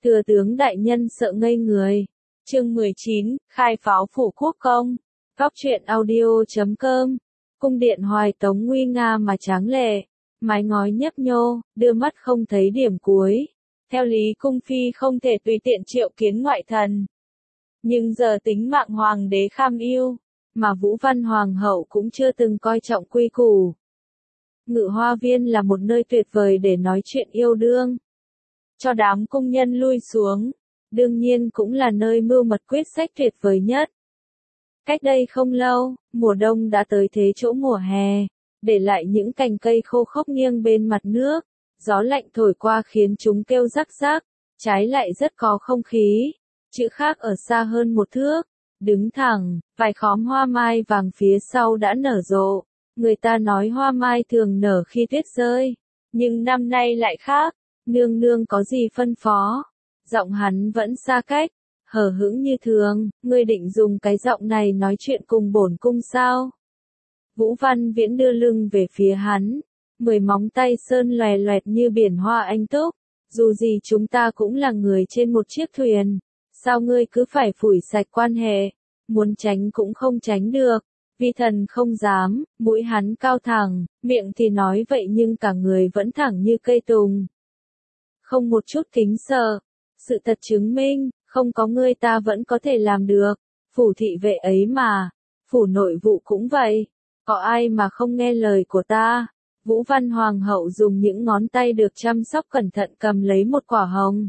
Thừa tướng đại nhân sợ ngây người. Chương 19, khai pháo phủ quốc công. Góc truyện audio.com. Cung điện Hoài Tống nguy nga mà tráng lệ, mái ngói nhấp nhô, đưa mắt không thấy điểm cuối. Theo lý cung phi không thể tùy tiện triệu kiến ngoại thần. Nhưng giờ tính mạng hoàng đế kham ưu, mà Vũ Văn hoàng hậu cũng chưa từng coi trọng quy củ. Ngự hoa viên là một nơi tuyệt vời để nói chuyện yêu đương. Cho đám cung nhân lui xuống, đương nhiên cũng là nơi mưu mật quyết sách tuyệt vời nhất. Cách đây không lâu, mùa đông đã tới thế chỗ mùa hè, để lại những cành cây khô khốc nghiêng bên mặt nước, gió lạnh thổi qua khiến chúng kêu rắc rắc, trái lại rất có không khí. Chữ khác ở xa hơn một thước, đứng thẳng, vài khóm hoa mai vàng phía sau đã nở rộ. Người ta nói hoa mai thường nở khi tuyết rơi, nhưng năm nay lại khác. Nương nương có gì phân phó? Giọng hắn vẫn xa cách, hờ hững như thường. Ngươi định dùng cái giọng này nói chuyện cùng bổn cung sao? Vũ Văn Viễn đưa lưng về phía hắn, 10 móng tay sơn loè loẹt như biển hoa anh túc. Dù gì chúng ta cũng là người trên một chiếc thuyền, sao ngươi cứ phải phủi sạch quan hệ? Muốn tránh cũng không tránh được. Vi thần không dám. Mũi hắn cao thẳng, miệng thì nói vậy nhưng cả người vẫn thẳng như cây tùng. Không một chút kính sợ. Sự thật chứng minh, không có ngươi ta vẫn có thể làm được. Phủ thị vệ ấy mà, phủ nội vụ cũng vậy. Có ai mà không nghe lời của ta? Vũ Văn hoàng hậu dùng những ngón tay được chăm sóc cẩn thận cầm lấy một quả hồng.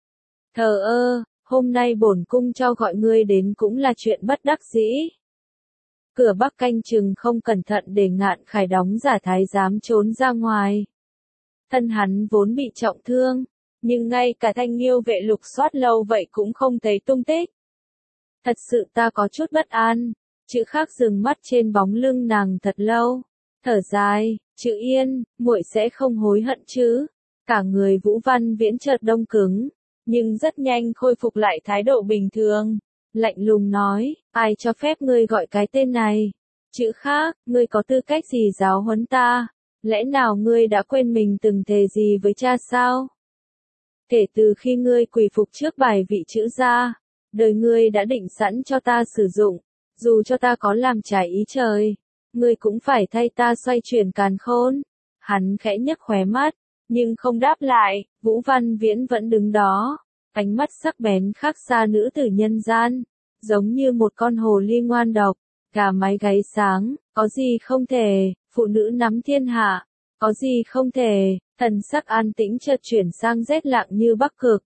Thờ ơ, hôm nay bổn cung cho gọi ngươi đến cũng là chuyện bất đắc dĩ. Cửa Bắc canh chừng không cẩn thận để Ngạn Khải đóng giả thái giám trốn ra ngoài. Thân hắn vốn bị trọng thương, nhưng ngay cả Thanh Nghiêu vệ lục soát lâu vậy cũng không thấy tung tích. Thật sự ta có chút bất an. Chữ khác dừng mắt trên bóng lưng nàng thật lâu, thở dài. Chữ Yên, muội sẽ không hối hận chứ? Cả người Vũ Văn Viễn chợt đông cứng, nhưng rất nhanh khôi phục lại thái độ bình thường. Lạnh lùng nói, ai cho phép ngươi gọi cái tên này? Chữ khác, ngươi có tư cách gì giáo huấn ta? Lẽ nào ngươi đã quên mình từng thề gì với cha sao? Kể từ khi ngươi quỳ phục trước bài vị chữ gia, đời ngươi đã định sẵn cho ta sử dụng, dù cho ta có làm trái ý trời, ngươi cũng phải thay ta xoay chuyển càn khôn. Hắn khẽ nhếch khóe mắt, nhưng không đáp lại. Vũ Văn Viễn vẫn đứng đó, ánh mắt sắc bén khác xa nữ tử nhân gian, giống như một con hồ ly ngoan độc, gà mái gáy sáng. Có gì không thể? Phụ nữ nắm thiên hạ, có gì không thể? Thần sắc an tĩnh chợt chuyển sang rét lặng như Bắc Cực.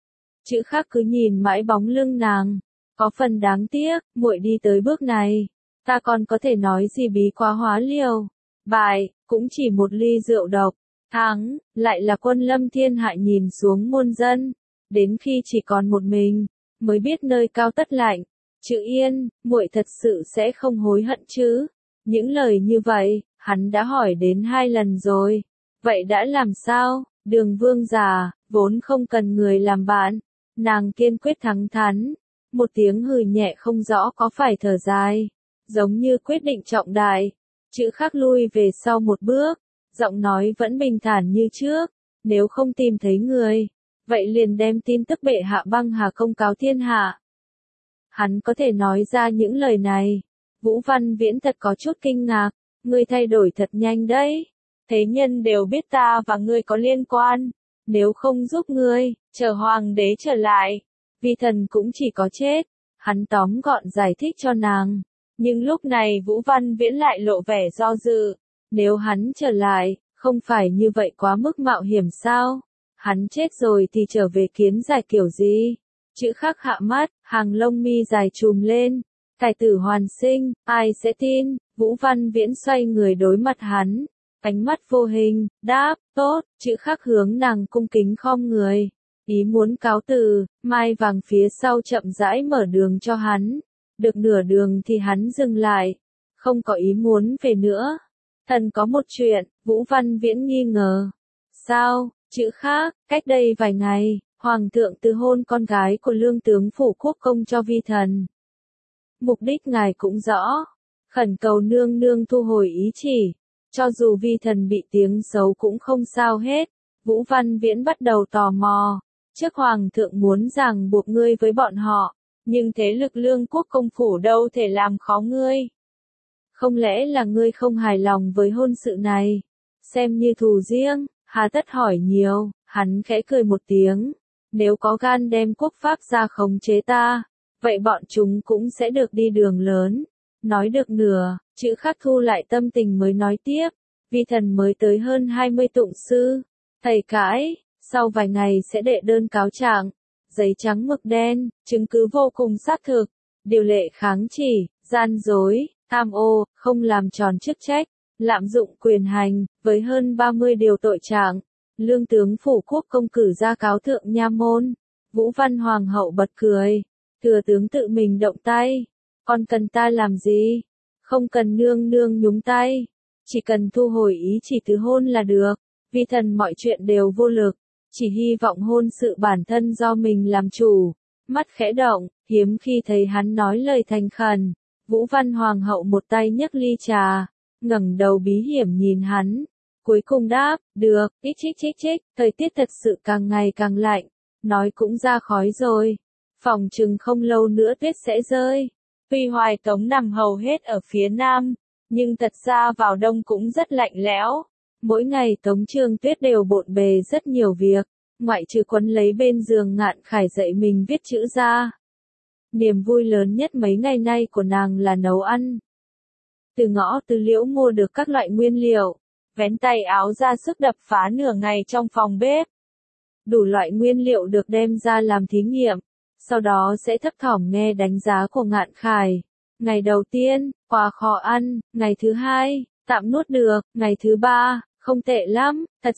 Chữ khác cứ nhìn mãi bóng lưng nàng, có phần đáng tiếc. Muội đi tới bước này, ta còn có thể nói gì bí quá hóa liều. Bại, cũng chỉ một ly rượu độc. Thắng, lại là quân lâm thiên hạ nhìn xuống muôn dân. Đến khi chỉ còn một mình, mới biết nơi cao tất lạnh. Chữ Yên, muội thật sự sẽ không hối hận chứ? Những lời như vậy, hắn đã hỏi đến 2 lần rồi. Vậy đã làm sao? Đường Vương già, vốn không cần người làm bạn. Nàng kiên quyết thẳng thắn. Một tiếng hừ nhẹ không rõ có phải thở dài, giống như quyết định trọng đại. Chữ khác lui về sau một bước, giọng nói vẫn bình thản như trước. Nếu không tìm thấy người, vậy liền đem tin tức bệ hạ băng hà công cáo thiên hạ. Hắn có thể nói ra những lời này. Vũ Văn Viễn thật có chút kinh ngạc. Ngươi thay đổi thật nhanh đấy. Thế nhân đều biết ta và ngươi có liên quan. Nếu không giúp ngươi, chờ hoàng đế trở lại, vi thần cũng chỉ có chết. Hắn tóm gọn giải thích cho nàng. Nhưng lúc này Vũ Văn Viễn lại lộ vẻ do dự. Nếu hắn trở lại, không phải như vậy quá mức mạo hiểm sao? Hắn chết rồi thì trở về kiến giải kiểu gì? Chữ khác hạ mắt, hàng lông mi dài trùm lên. Tài tử hoàn sinh, ai sẽ tin? Vũ Văn Viễn xoay người đối mặt hắn, ánh mắt vô hình, đáp, tốt. Chữ khác hướng nàng cung kính khom người, ý muốn cáo từ. Mai vàng phía sau chậm rãi mở đường cho hắn. Được nửa đường thì hắn dừng lại, không có ý muốn về nữa. Thần có một chuyện. Vũ Văn Viễn nghi ngờ. Sao? Chữ khác, cách đây vài ngày, hoàng thượng từ hôn con gái của lương tướng phủ quốc công cho vi thần. Mục đích ngài cũng rõ, khẩn cầu nương nương thu hồi ý chỉ, cho dù vi thần bị tiếng xấu cũng không sao hết. Vũ Văn Viễn bắt đầu tò mò, Trước hoàng thượng muốn ràng buộc ngươi với bọn họ, nhưng thế lực Lương quốc công phủ đâu thể làm khó ngươi. Không lẽ là ngươi không hài lòng với hôn sự này? Xem như thù riêng, hà tất hỏi nhiều, hắn khẽ cười một tiếng. Nếu có gan đem quốc pháp ra khống chế ta, vậy bọn chúng cũng sẽ được đi đường lớn. Nói được nửa, chữ Khắc thu lại tâm tình mới nói tiếp. Vi thần mới tới hơn 20 tụng sư. Thầy cãi, sau vài ngày sẽ đệ đơn cáo trạng. Giấy trắng mực đen, chứng cứ vô cùng xác thực. Điều lệ kháng chỉ, gian dối, tham ô, không làm tròn chức trách, lạm dụng quyền hành, với hơn 30 điều tội trạng. Lương tướng phủ quốc công cử ra cáo thượng nha môn. Vũ Văn Hoàng hậu bật cười. Thừa tướng tự mình động tay. Còn cần ta làm gì? Không cần nương nương nhúng tay. Chỉ cần thu hồi ý chỉ từ hôn là được. Vi thần mọi chuyện đều vô lực. Chỉ hy vọng hôn sự bản thân do mình làm chủ. Mắt khẽ động, hiếm khi thấy hắn nói lời thành khẩn. Vũ Văn Hoàng hậu một tay nhấc ly trà, ngẩng đầu bí hiểm nhìn hắn. Cuối cùng đáp, được, chích, thời tiết thật sự càng ngày càng lạnh. Nói cũng ra khói rồi. Phòng chừng không lâu nữa tuyết sẽ rơi. Tuy Hoài Tống nằm hầu hết ở phía nam, nhưng thật ra vào đông cũng rất lạnh lẽo. Mỗi ngày Tống Trương Tuyết đều bộn bề rất nhiều việc, ngoại trừ quấn lấy bên giường Ngạn Khải dạy mình viết chữ ra. Niềm vui lớn nhất mấy ngày nay của nàng là nấu ăn. Từ ngõ Từ Liễu mua được các loại nguyên liệu, vén tay áo ra sức đập phá nửa ngày trong phòng bếp. Đủ loại nguyên liệu được đem ra làm thí nghiệm, sau đó sẽ thấp thỏm nghe đánh giá của Ngạn Khải. Ngày đầu tiên, quá khó ăn, ngày thứ hai, tạm nuốt được, ngày thứ ba, không tệ lắm, thật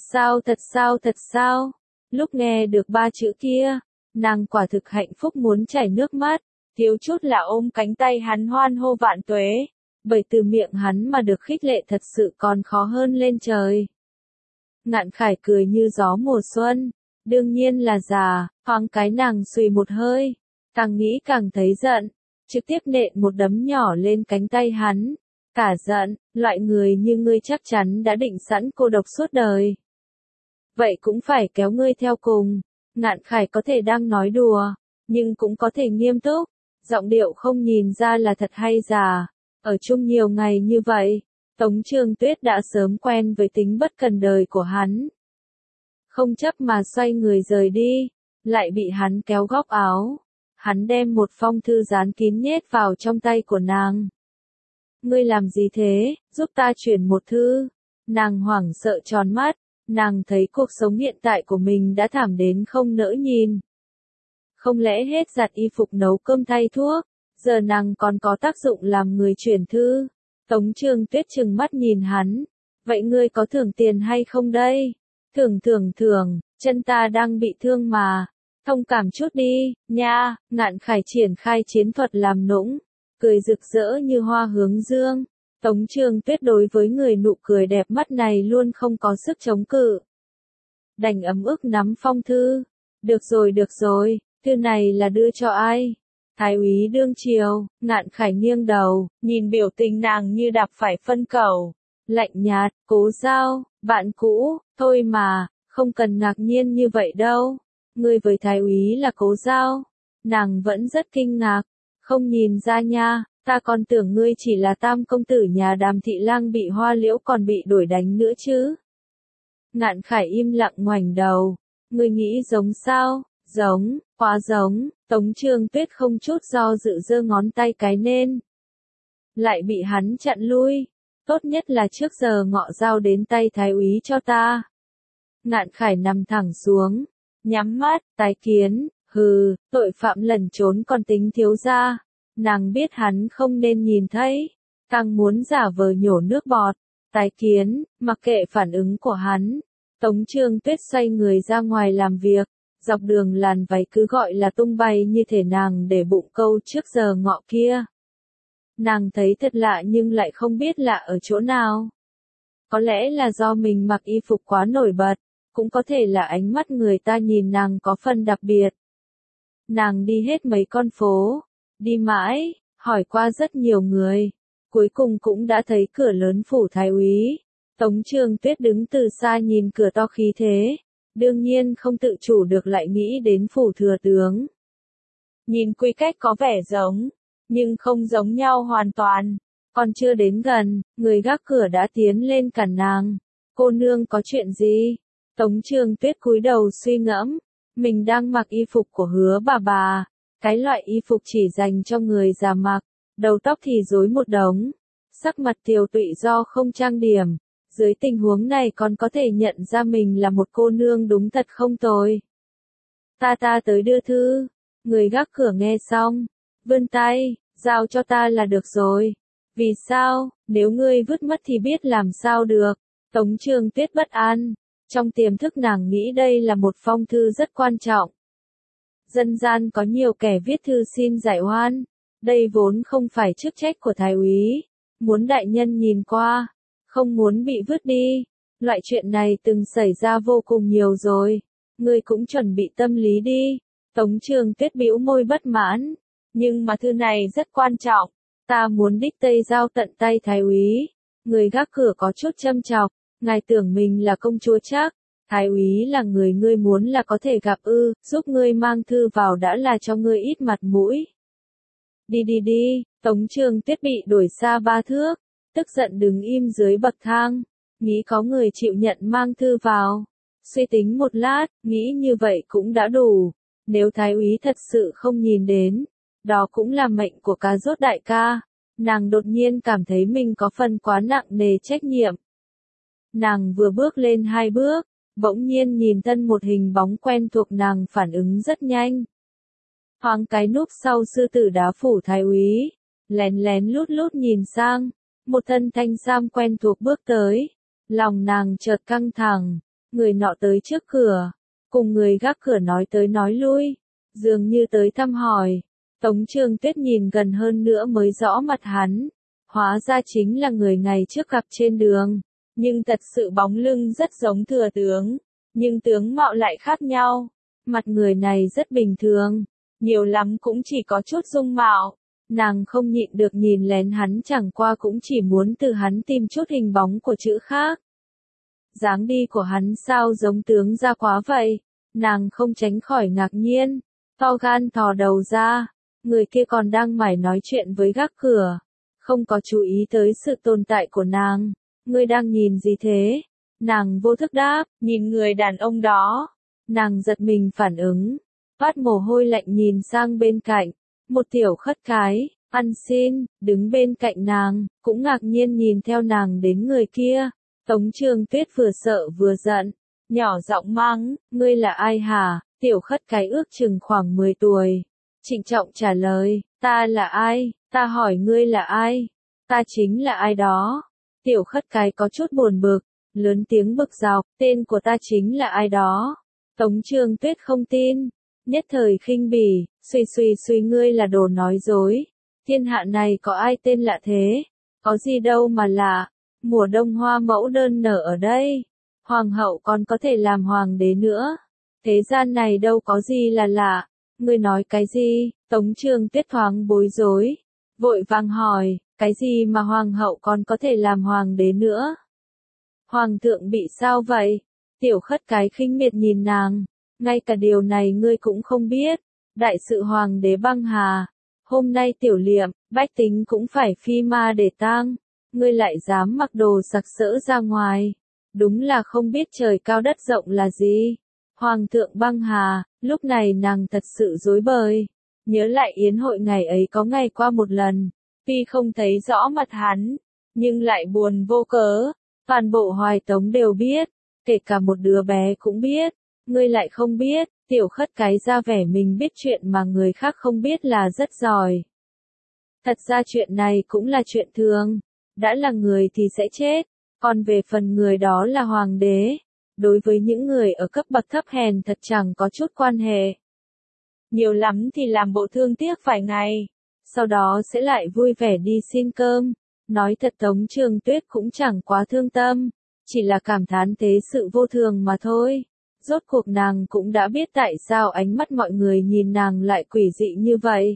sao. Lúc nghe được ba chữ kia, nàng quả thực hạnh phúc muốn chảy nước mắt, thiếu chút là ôm cánh tay hắn hoan hô vạn tuế, bởi từ miệng hắn mà được khích lệ thật sự còn khó hơn lên trời. Ngạn Khải cười như gió mùa xuân, đương nhiên là già, thoáng cái nàng xùy một hơi, càng nghĩ càng thấy giận, trực tiếp nện một đấm nhỏ lên cánh tay hắn. Cả giận, loại người như ngươi chắc chắn đã định sẵn cô độc suốt đời. Vậy cũng phải kéo ngươi theo cùng. Ngạn Khải có thể đang nói đùa, nhưng cũng có thể nghiêm túc. Giọng điệu không nhìn ra là thật hay giả. Ở chung nhiều ngày như vậy, Tống Trương Tuyết đã sớm quen với tính bất cần đời của hắn. Không chấp mà xoay người rời đi, lại bị hắn kéo góc áo. Hắn đem một phong thư dán kín nhét vào trong tay của nàng. Ngươi làm gì thế, giúp ta chuyển một thư. Nàng hoảng sợ tròn mắt, nàng thấy cuộc sống hiện tại của mình đã thảm đến không nỡ nhìn. Không lẽ hết giặt y phục nấu cơm thay thuốc, giờ nàng còn có tác dụng làm người chuyển thư. Tống Trương Tuyết trừng mắt nhìn hắn. Vậy ngươi có thưởng tiền hay không đây? Thưởng, chân ta đang bị thương mà. Thông cảm chút đi, nha. Ngạn Khải triển khai chiến thuật làm nũng, cười rực rỡ như hoa hướng dương. Tống Trương Tuyết đối với người nụ cười đẹp mắt này luôn không có sức chống cự. Đành ấm ức nắm phong thư. Được rồi, thư này là đưa cho ai? Thái úy đương triều. Ngạn Khải nghiêng đầu, nhìn biểu tình nàng như đạp phải phân cẩu. Lạnh nhạt, Cố Giao, bạn cũ, thôi mà, không cần ngạc nhiên như vậy đâu. Ngươi với thái úy là Cố Giao. Nàng vẫn rất kinh ngạc. Không nhìn ra nha, ta còn tưởng ngươi chỉ là tam công tử nhà Đàm Thị Lang bị Hoa Liễu còn bị đuổi đánh nữa chứ. Ngạn Khải im lặng ngoảnh đầu. Ngươi nghĩ giống sao? Giống, quá giống. Tống Trương Tuyết không chút do dự giơ ngón tay cái lên. Lại bị hắn chặn lui. Tốt nhất là trước giờ ngọ giao đến tay thái úy cho ta. Ngạn Khải nằm thẳng xuống, nhắm mắt, tái kiến. Hừ, tội phạm lẩn trốn còn tính thiếu gia. Nàng biết hắn không nên nhìn thấy, càng muốn giả vờ nhổ nước bọt. Tái kiến, mặc kệ phản ứng của hắn. Tống Trương Tuyết xoay người ra ngoài làm việc. Dọc đường làn váy cứ gọi là tung bay như thể nàng để bụng câu trước giờ ngọ kia. Nàng thấy thật lạ nhưng lại không biết lạ ở chỗ nào. Có lẽ là do mình mặc y phục quá nổi bật, cũng có thể là ánh mắt người ta nhìn nàng có phần đặc biệt. Nàng đi hết mấy con phố, đi mãi, hỏi qua rất nhiều người, cuối cùng cũng đã thấy cửa lớn phủ thái úy. Tống Trương Tuyết đứng từ xa nhìn cửa to khí thế, đương nhiên không tự chủ được lại nghĩ đến phủ thừa tướng. Nhìn quy cách có vẻ giống, nhưng không giống nhau hoàn toàn. Còn chưa đến gần, người gác cửa đã tiến lên cản nàng. Cô nương có chuyện gì? Tống Trường Tuyết cúi đầu suy ngẫm. Mình đang mặc y phục của Hứa bà. Cái loại y phục chỉ dành cho người già mặc. Đầu tóc thì rối một đống. Sắc mặt tiều tụy do không trang điểm. Dưới tình huống này còn có thể nhận ra mình là một cô nương đúng thật không tồi. Ta tới đưa thư. Người gác cửa nghe xong. Vươn tay, giao cho ta là được rồi. Vì sao, nếu ngươi vứt mất thì biết làm sao được. Tống Trường Tuyết bất an. Trong tiềm thức nàng nghĩ đây là một phong thư rất quan trọng. Dân gian có nhiều kẻ viết thư xin giải oan. Đây vốn không phải chức trách của thái úy. Muốn đại nhân nhìn qua. Không muốn bị vứt đi. Loại chuyện này từng xảy ra vô cùng nhiều rồi. Ngươi cũng chuẩn bị tâm lý đi. Tống Trường Tuyết bĩu môi bất mãn. Nhưng mà thư này rất quan trọng. Ta muốn đích tây giao tận tay thái úy. Người gác cửa có chút châm chọc. Ngài tưởng mình là công chúa chắc. Thái úy là người ngươi muốn là có thể gặp ư. Giúp ngươi mang thư vào đã là cho ngươi ít mặt mũi. Đi. Tống Trường Tuyết bị đuổi xa 3 thước. Tức giận đứng im dưới bậc thang. Nghĩ có người chịu nhận mang thư vào. Suy tính một lát, nghĩ như vậy cũng đã đủ. Nếu thái úy thật sự không nhìn đến, đó cũng là mệnh của Cà Rốt đại ca. Nàng đột nhiên cảm thấy mình có phần quá nặng nề trách nhiệm. Nàng vừa bước lên 2 bước, bỗng nhiên nhìn thân một hình bóng quen thuộc, nàng phản ứng rất nhanh. Thoáng cái núp sau sư tử đá phủ thái úy, lén lút nhìn sang, một thân thanh sam quen thuộc bước tới. Lòng nàng chợt căng thẳng, người nọ tới trước cửa, cùng người gác cửa nói tới nói lui, dường như tới thăm hỏi. Tống Trường Tuyết nhìn gần hơn nữa mới rõ mặt hắn, hóa ra chính là người ngày trước gặp trên đường, nhưng thật sự bóng lưng rất giống thừa tướng, nhưng tướng mạo lại khác nhau. Mặt người này rất bình thường, nhiều lắm cũng chỉ có chút dung mạo. Nàng không nhịn được nhìn lén hắn, chẳng qua cũng chỉ muốn từ hắn tìm chút hình bóng của chữ khác. Dáng đi của hắn sao giống tướng gia quá vậy? Nàng không tránh khỏi ngạc nhiên, to gan thò đầu ra. Người kia còn đang mải nói chuyện với gác cửa, không có chú ý tới sự tồn tại của nàng. Ngươi đang nhìn gì thế? Nàng vô thức đáp, nhìn người đàn ông đó. Nàng giật mình phản ứng, toát mồ hôi lạnh nhìn sang bên cạnh. Một tiểu khất cái, ăn xin, đứng bên cạnh nàng, cũng ngạc nhiên nhìn theo nàng đến người kia. Tống Trường Tuyết vừa sợ vừa giận, nhỏ giọng mắng, ngươi là ai hả? Tiểu khất cái ước chừng khoảng 10 tuổi. Trịnh trọng trả lời, ta là ai? Ta hỏi ngươi là ai? Ta chính là ai đó. Tiểu khất cái có chút buồn bực, lớn tiếng bực dọc, tên của ta chính là ai đó. Tống Trường Tuyết không tin, nhất thời khinh bỉ, suy ngươi là đồ nói dối. Thiên hạ này có ai tên lạ thế? Có gì đâu mà lạ. Mùa đông hoa mẫu đơn nở ở đây. Hoàng hậu còn có thể làm hoàng đế nữa. Thế gian này đâu có gì là lạ. Ngươi nói cái gì? Tống Trường Tuyết thoáng bối rối, vội vàng hỏi, cái gì mà hoàng hậu còn có thể làm hoàng đế nữa? Hoàng thượng bị sao vậy? Tiểu khất cái khinh miệt nhìn nàng, ngay cả điều này ngươi cũng không biết. Đại sự hoàng đế băng hà, hôm nay tiểu liệm, bách tính cũng phải phi ma để tang. Ngươi lại dám mặc đồ sặc sỡ ra ngoài, đúng là không biết trời cao đất rộng là gì. Hoàng thượng băng hà, lúc này nàng thật sự rối bời. Nhớ lại yến hội ngày ấy có ngày qua một lần, tuy không thấy rõ mặt hắn, nhưng lại buồn vô cớ. Toàn bộ Hoài Tống đều biết, kể cả một đứa bé cũng biết. Ngươi lại không biết. Tiểu khất cái ra vẻ mình biết chuyện mà người khác không biết là rất giỏi. Thật ra chuyện này cũng là chuyện thường. Đã là người thì sẽ chết, còn về phần người đó là hoàng đế. Đối với những người ở cấp bậc thấp hèn thật chẳng có chút quan hệ. Nhiều lắm thì làm bộ thương tiếc vài ngày, sau đó sẽ lại vui vẻ đi xin cơm. Nói thật Tống Trường Tuyết cũng chẳng quá thương tâm, chỉ là cảm thán thế sự vô thường mà thôi. Rốt cuộc nàng cũng đã biết tại sao ánh mắt mọi người nhìn nàng lại quỷ dị như vậy.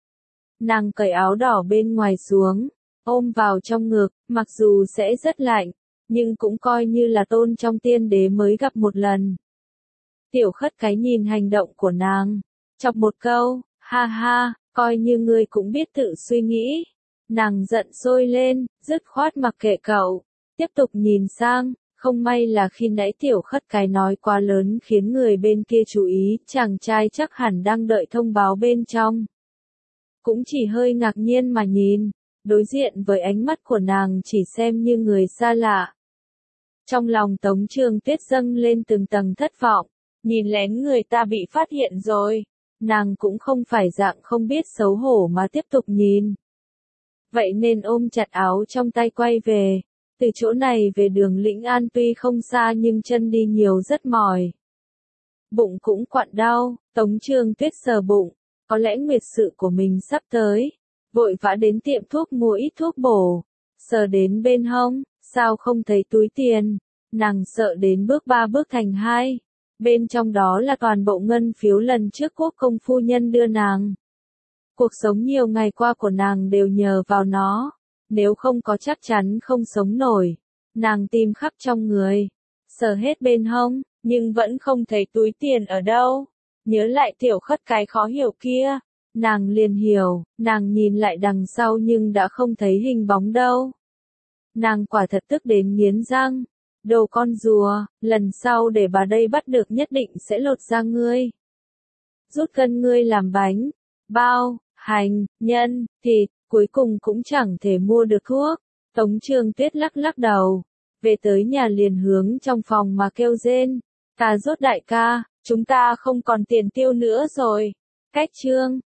Nàng cởi áo đỏ bên ngoài xuống, ôm vào trong ngực, mặc dù sẽ rất lạnh, nhưng cũng coi như là tôn trong tiên đế mới gặp một lần. Tiểu Khất Cái nhìn hành động của nàng, chọc một câu, ha ha, coi như ngươi cũng biết tự suy nghĩ. Nàng giận sôi lên, dứt khoát mặc kệ cậu, tiếp tục nhìn sang, không may là khi nãy Tiểu Khất Cái nói quá lớn khiến người bên kia chú ý, chàng trai chắc hẳn đang đợi thông báo bên trong. Cũng chỉ hơi ngạc nhiên mà nhìn, đối diện với ánh mắt của nàng chỉ xem như người xa lạ. Trong lòng Tống Trường Tuyết dâng lên từng tầng thất vọng, nhìn lén người ta bị phát hiện rồi, nàng cũng không phải dạng không biết xấu hổ mà tiếp tục nhìn. Vậy nên ôm chặt áo trong tay quay về, từ chỗ này về đường Lĩnh An tuy không xa nhưng chân đi nhiều rất mỏi. Bụng cũng quặn đau, Tống Trường Tuyết sờ bụng, có lẽ nguyệt sự của mình sắp tới, vội vã đến tiệm thuốc mua ít thuốc bổ, sờ đến bên hông, sao không thấy túi tiền, nàng sợ đến bước 3 bước thành 2, bên trong đó là toàn bộ ngân phiếu lần trước Quốc công phu nhân đưa nàng. Cuộc sống nhiều ngày qua của nàng đều nhờ vào nó, nếu không có chắc chắn không sống nổi. Nàng tìm khắp trong người, sờ hết bên hông, nhưng vẫn không thấy túi tiền ở đâu. Nhớ lại Tiểu Khất Cái khó hiểu kia, nàng liền hiểu, nàng nhìn lại đằng sau nhưng đã không thấy hình bóng đâu. Nàng quả thật tức đến nghiến răng, đồ con rùa, lần sau để bà đây bắt được nhất định sẽ lột da ngươi. Rút gân ngươi làm bánh, bao, hành, nhân, thịt, cuối cùng cũng chẳng thể mua được thuốc. Tống Trường Tuyết lắc lắc đầu, về tới nhà liền hướng trong phòng mà kêu rên, cà rốt đại ca, chúng ta không còn tiền tiêu nữa rồi. Cách chương